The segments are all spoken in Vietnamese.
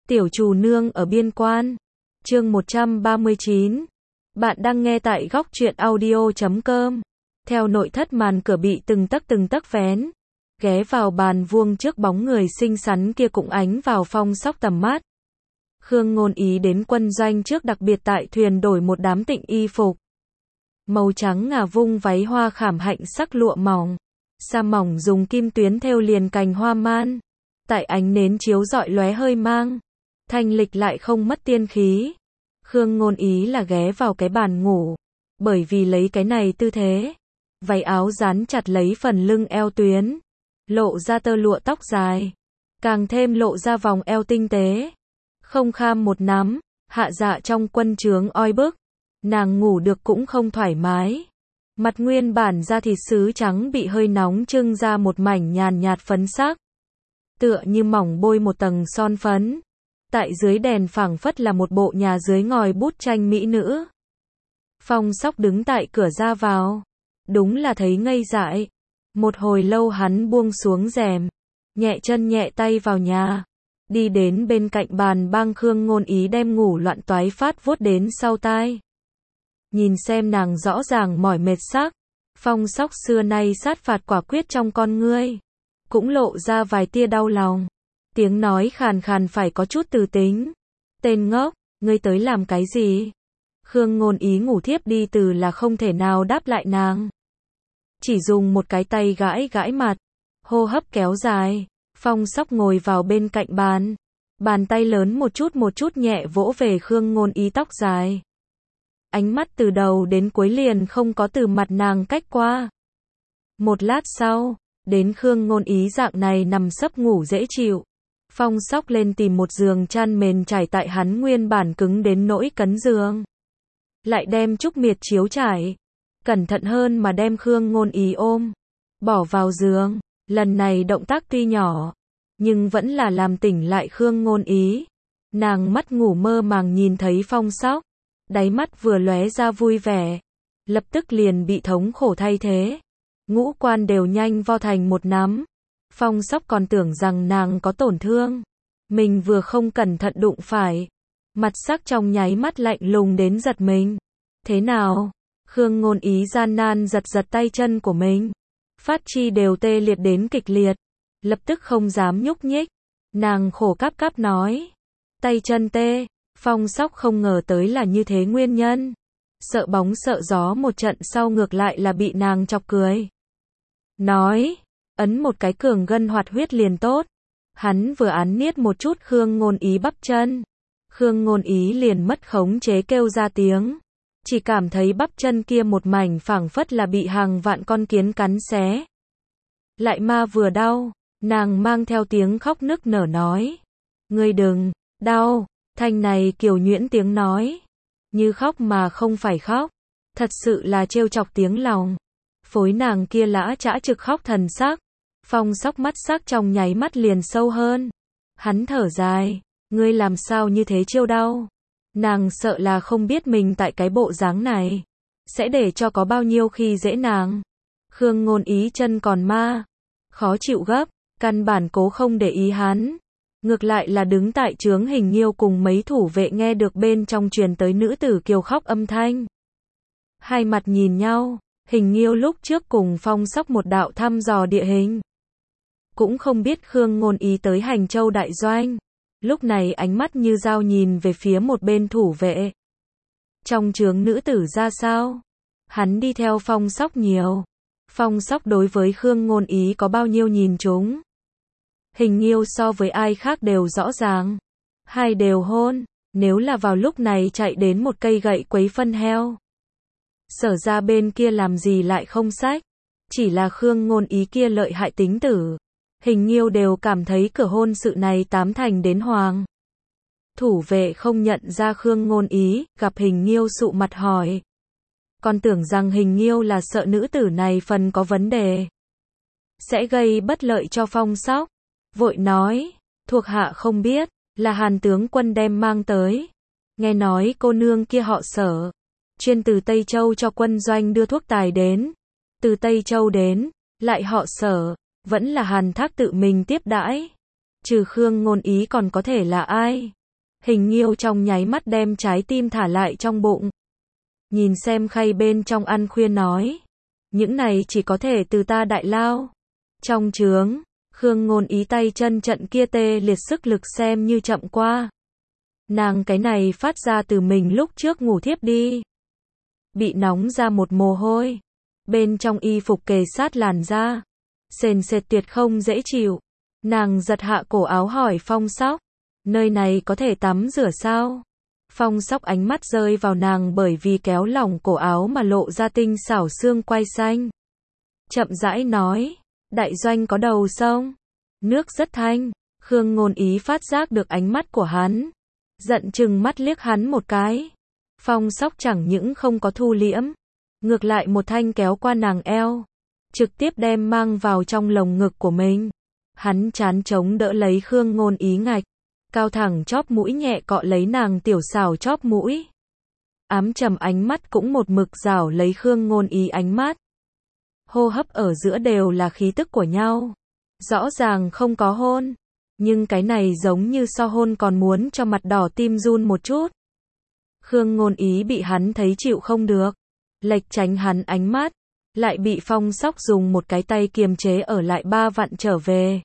Tiểu Trù Nương ở biên quan. Chương 139. Bạn đang nghe tại góc truyện audio.com. Theo nội thất màn cửa bị từng tấc vén, ghé vào bàn vuông trước bóng người xinh xắn kia cũng ánh vào Phong Sóc tầm mắt. Khương Ngôn Ý đến quân doanh trước đặc biệt tại thuyền đổi một đám tịnh y phục. Màu trắng ngà vung váy hoa khảm hạnh sắc lụa mỏng, sa mỏng dùng kim tuyến thêu liền cành hoa man. Tại ánh nến chiếu rọi lóe hơi mang, thanh lịch lại không mất tiên khí. Khương Ngôn Ý là ghé vào cái bàn ngủ, bởi vì lấy cái này tư thế, váy áo dán chặt lấy phần lưng eo tuyến, lộ ra tơ lụa tóc dài, càng thêm lộ ra vòng eo tinh tế. Không kham một nắm, hạ dạ trong quân trướng oi bức, nàng ngủ được cũng không thoải mái. Mặt nguyên bản da thịt sứ trắng bị hơi nóng trưng ra một mảnh nhàn nhạt phấn sắc, tựa như mỏng bôi một tầng son phấn. Tại dưới đèn phảng phất là một bộ nhà dưới ngòi bút tranh mỹ nữ. Phong Sóc đứng tại cửa ra vào, đúng là thấy ngây dại. Một hồi lâu hắn buông xuống rèm, nhẹ chân nhẹ tay vào nhà, đi đến bên cạnh bàn băng Khương Ngôn Ý đem ngủ loạn toái phát vuốt đến sau tai. Nhìn xem nàng rõ ràng mỏi mệt sắc, Phong Sóc xưa nay sát phạt quả quyết trong con ngươi, cũng lộ ra vài tia đau lòng. Tiếng nói khàn khàn phải có chút từ tính. Tên ngốc, ngươi tới làm cái gì? Khương Ngôn Ý ngủ thiếp đi từ là không thể nào đáp lại nàng. Chỉ dùng một cái tay gãi gãi mặt, hô hấp kéo dài. Phong Sóc ngồi vào bên cạnh bàn, bàn tay lớn một chút nhẹ vỗ về Khương Ngôn Ý tóc dài. Ánh mắt từ đầu đến cuối liền không có từ mặt nàng cách qua. Một lát sau, đến Khương Ngôn Ý dạng này nằm sấp ngủ dễ chịu. Phong Sóc lên tìm một giường chăn mền trải tại hắn nguyên bản cứng đến nỗi cấn giường. Lại đem trúc miệt chiếu trải. Cẩn thận hơn mà đem Khương Ngôn Ý ôm, bỏ vào giường. Lần này động tác tuy nhỏ, nhưng vẫn là làm tỉnh lại Khương Ngôn Ý. Nàng mắt ngủ mơ màng nhìn thấy Phong Sóc, đáy mắt vừa lóe ra vui vẻ, lập tức liền bị thống khổ thay thế. Ngũ quan đều nhanh vo thành một nắm. Phong Sóc còn tưởng rằng nàng có tổn thương, mình vừa không cẩn thận đụng phải. Mặt sắc trong nháy mắt lạnh lùng đến giật mình. Thế nào? Khương Ngôn Ý gian nan giật tay chân của mình, phát chi đều tê liệt đến kịch liệt, lập tức không dám nhúc nhích. Nàng khổ cáp nói, tay chân tê. Phong Sóc không ngờ tới là như thế nguyên nhân, sợ bóng sợ gió một trận sau ngược lại là bị nàng chọc cười. Nói, ấn một cái cường gân hoạt huyết liền tốt. Hắn vừa án niết một chút Khương Ngôn Ý bắp chân, Khương Ngôn Ý liền mất khống chế kêu ra tiếng, chỉ cảm thấy bắp chân kia một mảnh phảng phất là bị hàng vạn con kiến cắn xé. Lại ma vừa đau, nàng mang theo tiếng khóc nức nở nói, ngươi đừng, đau. Thanh này kiều nhuyễn tiếng nói, như khóc mà không phải khóc, thật sự là trêu chọc tiếng lòng. Phối nàng kia lã chã trực khóc thần sắc. Phong Sóc mắt sắc trong nháy mắt liền sâu hơn. Hắn thở dài, ngươi làm sao như thế chiêu đau. Nàng sợ là không biết mình tại cái bộ dáng này sẽ để cho có bao nhiêu khi dễ nàng. Khương Ngôn Ý chân còn ma, khó chịu gấp, căn bản cố không để ý hắn. Ngược lại là đứng tại trướng Hình Nhiêu cùng mấy thủ vệ nghe được bên trong truyền tới nữ tử kiều khóc âm thanh. Hai mặt nhìn nhau, Hình Nhiêu lúc trước cùng Phong Sóc một đạo thăm dò địa hình, cũng không biết Khương Ngôn Ý tới Hành Châu đại doanh. Lúc này ánh mắt như dao nhìn về phía một bên thủ vệ. Trong trướng nữ tử ra sao? Hắn đi theo Phong Sóc nhiều. Phong Sóc đối với Khương Ngôn Ý có bao nhiêu nhìn chúng, Hình Nhiêu so với ai khác đều rõ ràng. Hai đều hôn, nếu là vào lúc này chạy đến một cây gậy quấy phân heo, Sở ra bên kia làm gì lại không xách. Chỉ là Khương Ngôn Ý kia lợi hại tính tử, Hình Nhiêu đều cảm thấy cửa hôn sự này tám thành đến hoàng. Thủ vệ không nhận ra Khương Ngôn Ý, gặp Hình Nhiêu sụ mặt hỏi. Còn tưởng rằng Hình Nhiêu là sợ nữ tử này phần có vấn đề, sẽ gây bất lợi cho Phong Sóc. Vội nói, thuộc hạ không biết, là Hàn tướng quân đem mang tới. Nghe nói cô nương kia họ Sở, chuyên từ Tây Châu cho quân doanh đưa thuốc tài đến. Từ Tây Châu đến, lại họ Sở, vẫn là Hàn Thác tự mình tiếp đãi. Trừ Khương Ngôn Ý còn có thể là ai? Hình Nghiêu trong nháy mắt đem trái tim thả lại trong bụng. Nhìn xem khay bên trong ăn khuyên nói. Những này chỉ có thể từ ta đại lao. Trong trướng, Khương Ngôn Ý tay chân trận kia tê liệt sức lực xem như chậm qua. Nàng cái này phát ra từ mình lúc trước ngủ thiếp đi. Bị nóng ra một mồ hôi. Bên trong y phục kề sát làn da. Sền sệt tuyệt không dễ chịu. Nàng giật hạ cổ áo hỏi Phong Sóc. Nơi này có thể tắm rửa sao? Phong Sóc ánh mắt rơi vào nàng bởi vì kéo lỏng cổ áo mà lộ ra tinh xảo xương quai xanh. Chậm rãi nói. Đại doanh có đầu sông. Nước rất thanh. Khương Ngôn Ý phát giác được ánh mắt của hắn. Giận chừng mắt liếc hắn một cái. Phong Sóc chẳng những không có thu liễm. Ngược lại một thanh kéo qua nàng eo. Trực tiếp đem mang vào trong lồng ngực của mình. Hắn chán chống đỡ lấy Khương Ngôn Ý ngạch. Cao thẳng chóp mũi nhẹ cọ lấy nàng tiểu xảo chóp mũi. Ám trầm ánh mắt cũng một mực rảo lấy Khương Ngôn Ý ánh mắt. Hô hấp ở giữa đều là khí tức của nhau. Rõ ràng không có hôn. Nhưng cái này giống như so hôn còn muốn cho mặt đỏ tim run một chút. Khương Ngôn Ý bị hắn thấy chịu không được. Lệch tránh hắn ánh mắt. Lại bị Phong Sóc dùng một cái tay kiềm chế ở lại ba vặn trở về.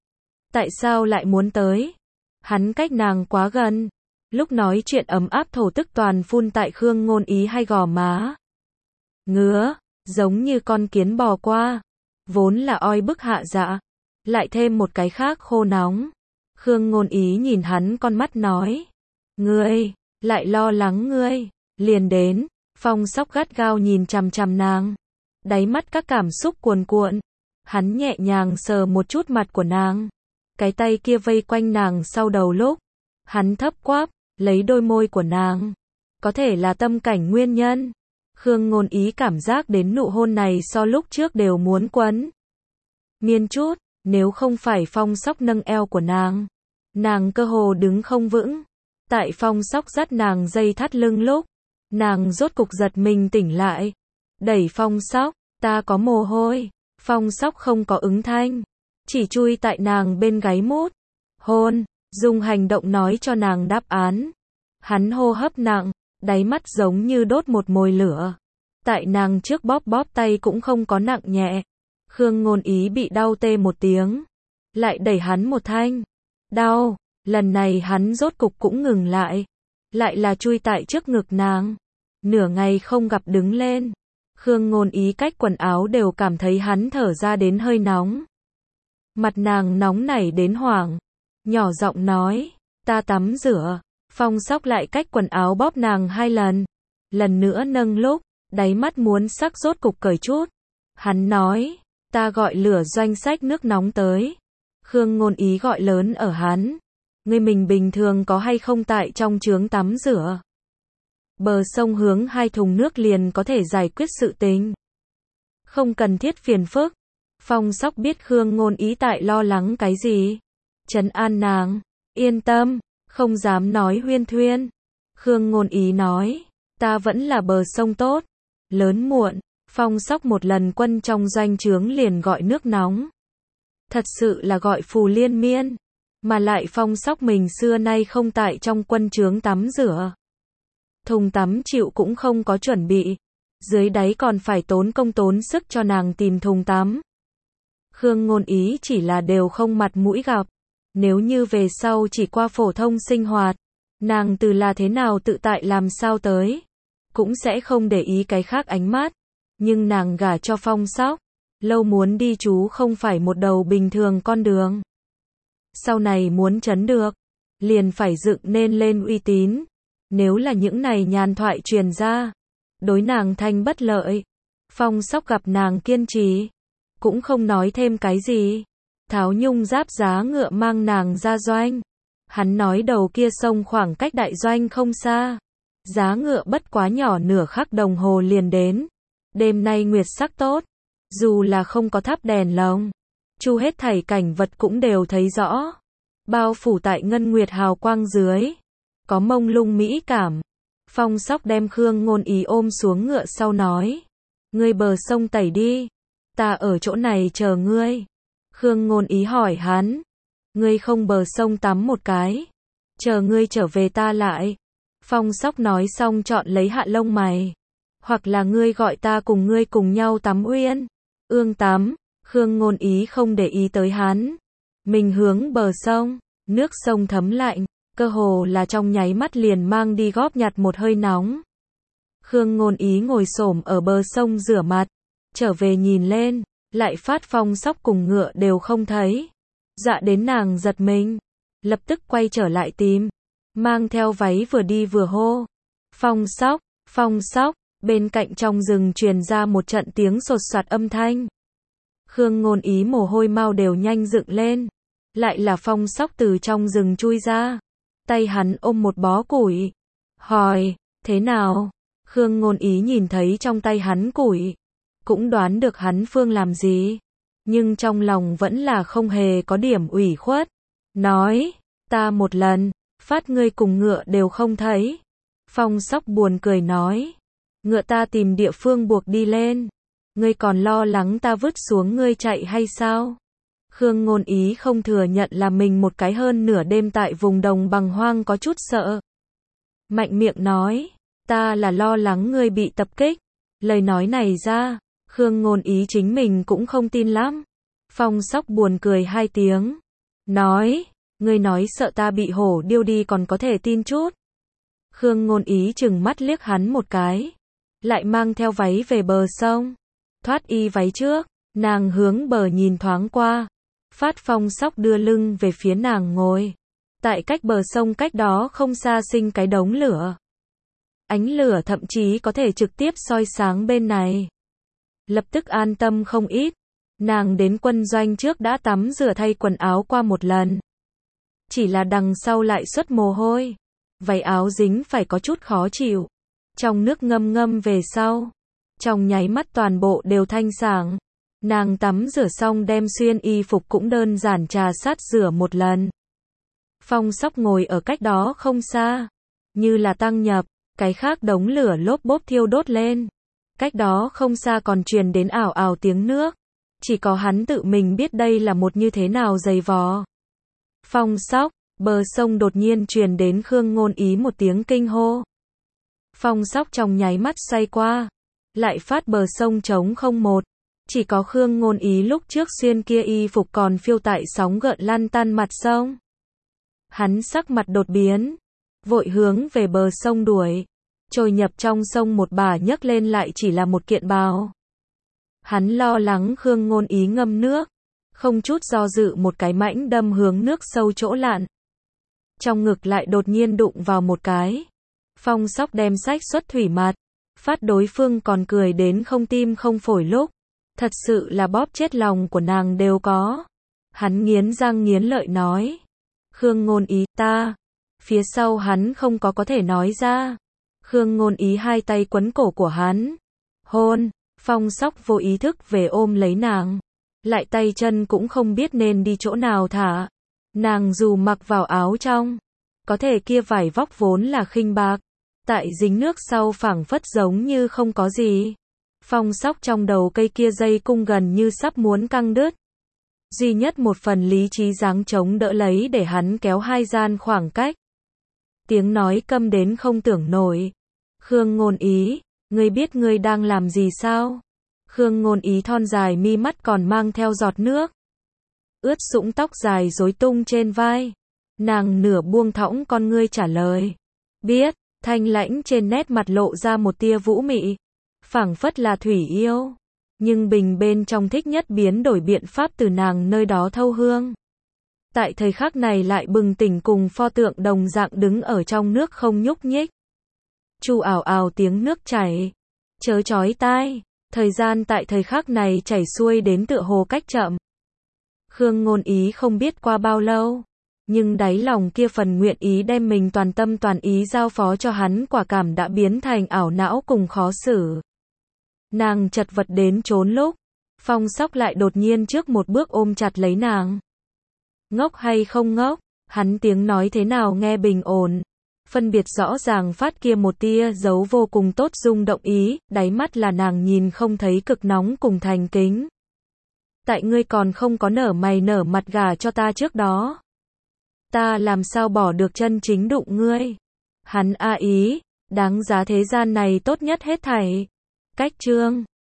Tại sao lại muốn tới? Hắn cách nàng quá gần. Lúc nói chuyện ấm áp thổ tức toàn phun tại Khương Ngôn Ý hay gò má. Ngứa, giống như con kiến bò qua. Vốn là oi bức hạ dạ. Lại thêm một cái khác khô nóng. Khương Ngôn Ý nhìn hắn con mắt nói. Ngươi, lại lo lắng ngươi. Liền đến, Phong Sóc gắt gao nhìn chằm chằm nàng. Đáy mắt các cảm xúc cuồn cuộn. Hắn nhẹ nhàng sờ một chút mặt của nàng. Cái tay kia vây quanh nàng sau đầu lúc. Hắn thấp quáp, lấy đôi môi của nàng. Có thể là tâm cảnh nguyên nhân. Khương Ngôn Ý cảm giác đến nụ hôn này so lúc trước đều muốn quấn. Miên chút, nếu không phải Phong Sóc nâng eo của nàng. Nàng cơ hồ đứng không vững. Tại Phong Sóc dắt nàng dây thắt lưng lúc. Nàng rốt cục giật mình tỉnh lại. Đẩy Phong Sóc, ta có mồ hôi. Phong Sóc không có ứng thanh. Chỉ chui tại nàng bên gáy mút. Hôn, dùng hành động nói cho nàng đáp án. Hắn hô hấp nặng, đáy mắt giống như đốt một mồi lửa. Tại nàng trước bóp bóp tay cũng không có nặng nhẹ. Khương Ngôn Ý bị đau tê một tiếng. Lại đẩy hắn một thanh. Đau, lần này hắn rốt cục cũng ngừng lại. Lại là chui tại trước ngực nàng. Nửa ngày không gặp đứng lên. Khương Ngôn Ý cách quần áo đều cảm thấy hắn thở ra đến hơi nóng. Mặt nàng nóng nảy đến hoảng. Nhỏ giọng nói, ta tắm rửa. Phong Sóc lại cách quần áo bóp nàng 2 lần. Lần nữa nâng lúc, đáy mắt muốn sắc rốt cục cởi chút. Hắn nói, ta gọi lửa doanh sách nước nóng tới. Khương Ngôn Ý gọi lớn ở hắn. Ngươi mình bình thường có hay không tại trong chướng tắm rửa? Bờ sông hướng 2 thùng nước liền có thể giải quyết sự tình. Không cần thiết phiền phức. Phong Sóc biết Khương Ngôn Ý tại lo lắng cái gì. Trấn an nàng, yên tâm, không dám nói huyên thuyên. Khương Ngôn Ý nói, ta vẫn là bờ sông tốt. Lớn muộn, Phong Sóc một lần quân trong doanh trướng liền gọi nước nóng. Thật sự là gọi phù liên miên. Mà lại Phong Sóc mình xưa nay không tại trong quân trướng tắm rửa. Thùng tắm chịu cũng không có chuẩn bị. Dưới đáy còn phải tốn công tốn sức cho nàng tìm thùng tắm. Khương Ngôn Ý chỉ là đều không mặt mũi gặp. Nếu như về sau chỉ qua phổ thông sinh hoạt, nàng từ là thế nào tự tại làm sao tới, cũng sẽ không để ý cái khác ánh mắt. Nhưng nàng gả cho Phong Sóc, lâu muốn đi chú không phải một đầu bình thường con đường. Sau này muốn chấn được, liền phải dựng nên lên uy tín. Nếu là những này nhàn thoại truyền ra, đối nàng thanh bất lợi. Phong Sóc gặp nàng kiên trì, cũng không nói thêm cái gì. Tháo nhung giáp giá ngựa mang nàng ra doanh. Hắn nói đầu kia sông khoảng cách đại doanh không xa. Giá ngựa bất quá nhỏ nửa khắc đồng hồ liền đến. Đêm nay nguyệt sắc tốt. Dù là không có thắp đèn lồng, chu hết thảy cảnh vật cũng đều thấy rõ. Bao phủ tại ngân nguyệt hào quang dưới. Có mông lung mỹ cảm. Phong Sóc đem Khương Ngôn Ý ôm xuống ngựa sau nói. Ngươi bờ sông tẩy đi. Ta ở chỗ này chờ ngươi. Khương Ngôn Ý hỏi hắn. Ngươi không bờ sông tắm một cái. chờ ngươi trở về ta lại. Phong Sóc nói xong chọn lấy hạ lông mày. Hoặc là ngươi gọi ta cùng ngươi cùng nhau tắm uyên. Ương tắm, Khương Ngôn Ý không để ý tới hắn. Mình hướng bờ sông, nước sông thấm lạnh, cơ hồ là trong nháy mắt liền mang đi góp nhặt một hơi nóng. Khương Ngôn Ý ngồi xổm ở bờ sông rửa mặt, trở về nhìn lên, lại phát Phong Sóc cùng ngựa đều không thấy. Dọa đến nàng giật mình, lập tức quay trở lại tìm, mang theo váy vừa đi vừa hô. Phong Sóc, bên cạnh trong rừng truyền ra một trận tiếng sột soạt âm thanh. Khương Ngôn Ý mồ hôi mau đều nhanh dựng lên, lại là Phong Sóc từ trong rừng chui ra, tay hắn ôm một bó củi, hỏi, thế nào? Khương Ngôn Ý nhìn thấy trong tay hắn củi, cũng đoán được hắn phương làm gì, nhưng trong lòng vẫn là không hề có điểm ủy khuất, nói, ta một lần, phát ngươi cùng ngựa đều không thấy. Phong Sóc buồn cười nói, ngựa ta tìm địa phương buộc đi lên, ngươi còn lo lắng ta vứt xuống ngươi chạy hay sao? Khương Ngôn Ý không thừa nhận là mình một cái hơn nửa đêm tại vùng đồng bằng hoang có chút sợ. Mạnh miệng nói, ta là lo lắng ngươi bị tập kích. Lời nói này ra, Khương Ngôn Ý chính mình cũng không tin lắm. Phong Sóc buồn cười hai tiếng, nói, ngươi nói sợ ta bị hổ điêu đi còn có thể tin chút. Khương Ngôn Ý chừng mắt liếc hắn một cái, lại mang theo váy về bờ sông, thoát y váy trước, nàng hướng bờ nhìn thoáng qua, phát Phong Sóc đưa lưng về phía nàng ngồi. Tại cách bờ sông cách đó không xa sinh cái đống lửa. Ánh lửa thậm chí có thể trực tiếp soi sáng bên này. Lập tức an tâm không ít. Nàng đến quân doanh trước đã tắm rửa thay quần áo qua một lần. Chỉ là đằng sau lại xuất mồ hôi. Váy áo dính phải có chút khó chịu. Trong nước ngâm ngâm về sau. Trong nháy mắt toàn bộ đều thanh sảng. Nàng tắm rửa xong đem xuyên y phục cũng đơn giản trà sát rửa một lần. Phong Sóc ngồi ở cách đó không xa. Như là tăng nhập, cái khác đống lửa lốp bốp thiêu đốt lên. Cách đó không xa còn truyền đến ảo ảo tiếng nước. Chỉ có hắn tự mình biết đây là một như thế nào dày vò. Phong Sóc, bờ sông đột nhiên truyền đến Khương Ngôn Ý một tiếng kinh hô. Phong Sóc trong nháy mắt xoay qua. Lại phát bờ sông trống không một. Chỉ có Khương Ngôn Ý lúc trước xuyên kia y phục còn phiêu tại sóng gợn lăn tăn mặt sông. Hắn sắc mặt đột biến, vội hướng về bờ sông đuổi, trôi nhập trong sông một bà nhấc lên lại chỉ là một kiện bào. Hắn lo lắng Khương Ngôn Ý ngâm nước, không chút do dự một cái mãnh đâm hướng nước sâu chỗ lặn. Trong ngực lại đột nhiên đụng vào một cái. Phong Sóc đem sách xuất thủy mặt, phát đối phương còn cười đến không tim không phổi lúc. Thật sự là bóp chết lòng của nàng đều có. Hắn nghiến răng nghiến lợi nói. Khương Ngôn Ý ta. Phía sau hắn không có thể nói ra. Khương Ngôn Ý hai tay quấn cổ của hắn. Hôn, Phong Sóc vô ý thức về ôm lấy nàng. Lại tay chân cũng không biết nên đi chỗ nào thả. Nàng dù mặc vào áo trong. Có thể kia vải vóc vốn là khinh bạc. Tại dính nước sau phảng phất giống như không có gì. Phong Sóc trong đầu cây kia dây cung gần như sắp muốn căng đứt. Duy nhất một phần lý trí giáng chống đỡ lấy để hắn kéo hai gian khoảng cách. Tiếng nói câm đến không tưởng nổi. Khương Ngôn Ý, ngươi biết ngươi đang làm gì sao? Khương Ngôn Ý thon dài mi mắt còn mang theo giọt nước. Ướt sũng tóc dài rối tung trên vai. Nàng nửa buông thõng con ngươi trả lời. Biết, thanh lãnh trên nét mặt lộ ra một tia vũ mị. Phảng phất là thủy yêu. Nhưng bình bên trong thích nhất biến đổi biện pháp từ nàng nơi đó thâu hương. Tại thời khắc này lại bừng tỉnh cùng pho tượng đồng dạng đứng ở trong nước không nhúc nhích. Chu ảo ảo tiếng nước chảy. Chớ chói tai. Thời gian tại thời khắc này chảy xuôi đến tựa hồ cách chậm. Khương Ngôn Ý không biết qua bao lâu. Nhưng đáy lòng kia phần nguyện ý đem mình toàn tâm toàn ý giao phó cho hắn quả cảm đã biến thành ảo não cùng khó xử. Nàng chật vật đến trốn lúc. Phong Sóc lại đột nhiên trước một bước ôm chặt lấy nàng. Ngốc hay không ngốc, hắn tiếng nói thế nào nghe bình ổn. Phân biệt rõ ràng phát kia một tia dấu vô cùng tốt rung động ý, đáy mắt là nàng nhìn không thấy cực nóng cùng thành kính. Tại ngươi còn không có nở mày nở mặt gả cho ta trước đó. ta làm sao bỏ được chân chính đụng ngươi. Hắn a ý, đáng giá thế gian này tốt nhất hết thảy. Cách chương